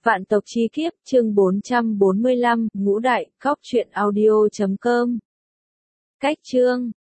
Vạn tộc chi kiếp, chương 445, Ngũ Đại, Góc truyện audio.com. Cách chương